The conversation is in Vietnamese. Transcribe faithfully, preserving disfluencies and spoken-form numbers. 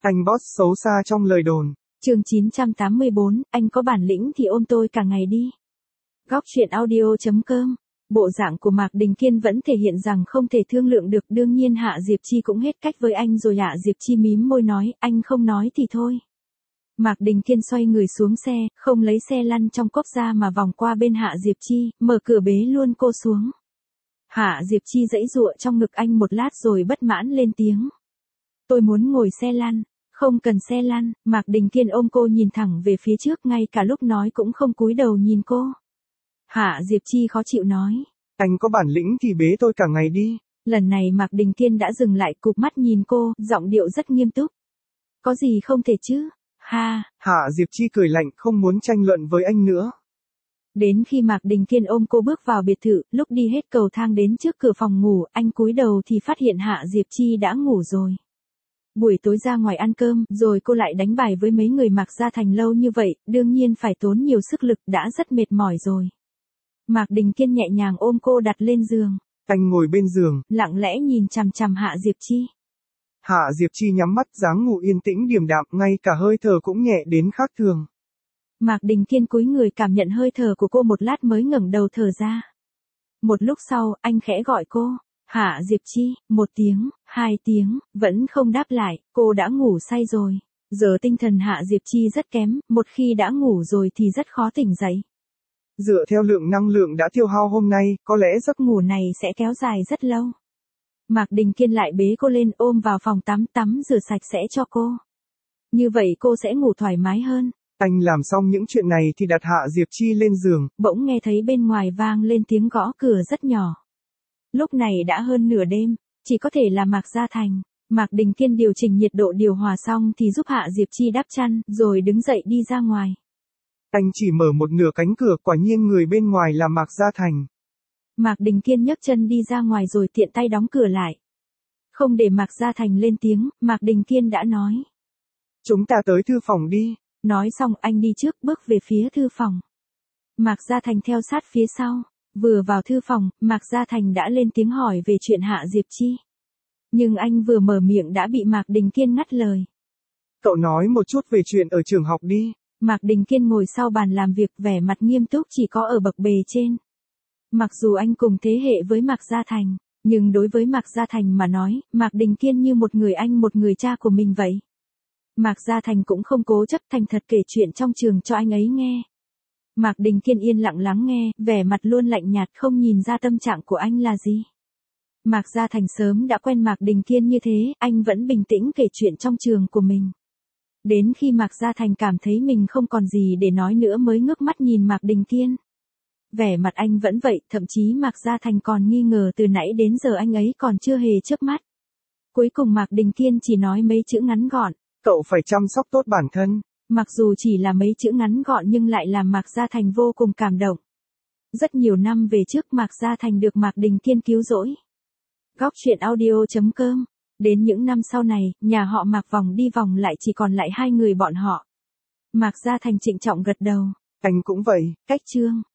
Anh boss xấu xa trong lời đồn. Chương chín trăm tám mươi bốn, anh có bản lĩnh thì ôm tôi cả ngày đi. Góc truyện audio chấm com. Bộ dạng của Mạc Đình Kiên vẫn thể hiện rằng không thể thương lượng được, đương nhiên Hạ Diệp Chi cũng hết cách với anh rồi. Hạ Diệp Chi mím môi nói, anh không nói thì thôi. Mạc Đình Kiên xoay người xuống xe, không lấy xe lăn trong cốp ra mà vòng qua bên Hạ Diệp Chi, mở cửa bế luôn cô xuống. Hạ Diệp Chi giãy giụa trong ngực anh một lát rồi bất mãn lên tiếng. Tôi muốn ngồi xe lăn. Không cần xe lăn. Mạc Đình Kiên ôm cô nhìn thẳng về phía trước, ngay cả lúc nói cũng không cúi đầu nhìn cô. Hạ Diệp Chi khó chịu nói. Anh có bản lĩnh thì bế tôi cả ngày đi. Lần này Mạc Đình Kiên đã dừng lại, cụp mắt nhìn cô, giọng điệu rất nghiêm túc. Có gì không thể chứ? Ha. Hạ Diệp Chi cười lạnh, không muốn tranh luận với anh nữa. Đến khi Mạc Đình Kiên ôm cô bước vào biệt thự, lúc đi hết cầu thang đến trước cửa phòng ngủ, anh cúi đầu thì phát hiện Hạ Diệp Chi đã ngủ rồi. Buổi tối ra ngoài ăn cơm, rồi cô lại đánh bài với mấy người Mạc Gia Thành lâu như vậy, đương nhiên phải tốn nhiều sức lực, đã rất mệt mỏi rồi. Mạc Đình Kiên nhẹ nhàng ôm cô đặt lên giường. Anh ngồi bên giường, lặng lẽ nhìn chằm chằm Hạ Diệp Chi. Hạ Diệp Chi nhắm mắt, dáng ngủ yên tĩnh điềm đạm, ngay cả hơi thở cũng nhẹ đến khác thường. Mạc Đình Kiên cúi người cảm nhận hơi thở của cô một lát mới ngẩng đầu thở ra. Một lúc sau, anh khẽ gọi cô. Hạ Diệp Chi, một tiếng, hai tiếng, vẫn không đáp lại, cô đã ngủ say rồi. Giờ tinh thần Hạ Diệp Chi rất kém, một khi đã ngủ rồi thì rất khó tỉnh dậy. Dựa theo lượng năng lượng đã tiêu hao hôm nay, có lẽ giấc ngủ này sẽ kéo dài rất lâu. Mạc Đình Kiên lại bế cô lên ôm vào phòng tắm, tắm rửa sạch sẽ cho cô. Như vậy cô sẽ ngủ thoải mái hơn. Anh làm xong những chuyện này thì đặt Hạ Diệp Chi lên giường. Bỗng nghe thấy bên ngoài vang lên tiếng gõ cửa rất nhỏ. Lúc này đã hơn nửa đêm, chỉ có thể là Mạc Gia Thành. Mạc Đình Kiên điều chỉnh nhiệt độ điều hòa xong thì giúp Hạ Diệp Chi đắp chăn, rồi đứng dậy đi ra ngoài. Anh chỉ mở một nửa cánh cửa, quả nhiên người bên ngoài là Mạc Gia Thành. Mạc Đình Kiên nhấc chân đi ra ngoài rồi tiện tay đóng cửa lại. Không để Mạc Gia Thành lên tiếng, Mạc Đình Kiên đã nói. Chúng ta tới thư phòng đi. Nói xong anh đi trước bước về phía thư phòng. Mạc Gia Thành theo sát phía sau. Vừa vào thư phòng, Mạc Gia Thành đã lên tiếng hỏi về chuyện Hạ Diệp Chi. Nhưng anh vừa mở miệng đã bị Mạc Đình Kiên ngắt lời. Cậu nói một chút về chuyện ở trường học đi. Mạc Đình Kiên ngồi sau bàn làm việc, vẻ mặt nghiêm túc chỉ có ở bậc bề trên. Mặc dù anh cùng thế hệ với Mạc Gia Thành, nhưng đối với Mạc Gia Thành mà nói, Mạc Đình Kiên như một người anh, một người cha của mình vậy. Mạc Gia Thành cũng không cố chấp, thành thật kể chuyện trong trường cho anh ấy nghe. Mạc Đình Kiên yên lặng lắng nghe, vẻ mặt luôn lạnh nhạt, không nhìn ra tâm trạng của anh là gì. Mạc Gia Thành sớm đã quen Mạc Đình Kiên như thế, anh vẫn bình tĩnh kể chuyện trong trường của mình. Đến khi Mạc Gia Thành cảm thấy mình không còn gì để nói nữa mới ngước mắt nhìn Mạc Đình Kiên. Vẻ mặt anh vẫn vậy, thậm chí Mạc Gia Thành còn nghi ngờ từ nãy đến giờ anh ấy còn chưa hề chớp mắt. Cuối cùng Mạc Đình Kiên chỉ nói mấy chữ ngắn gọn. Cậu phải chăm sóc tốt bản thân. Mặc dù chỉ là mấy chữ ngắn gọn nhưng lại làm Mạc Gia Thành vô cùng cảm động. Rất nhiều năm về trước Mạc Gia Thành được Mạc Đình Kiên cứu rỗi. Góc truyện audio chấm com. Đến những năm sau này, nhà họ Mạc vòng đi vòng lại chỉ còn lại hai người bọn họ. Mạc Gia Thành trịnh trọng gật đầu. Anh cũng vậy. Cách chương.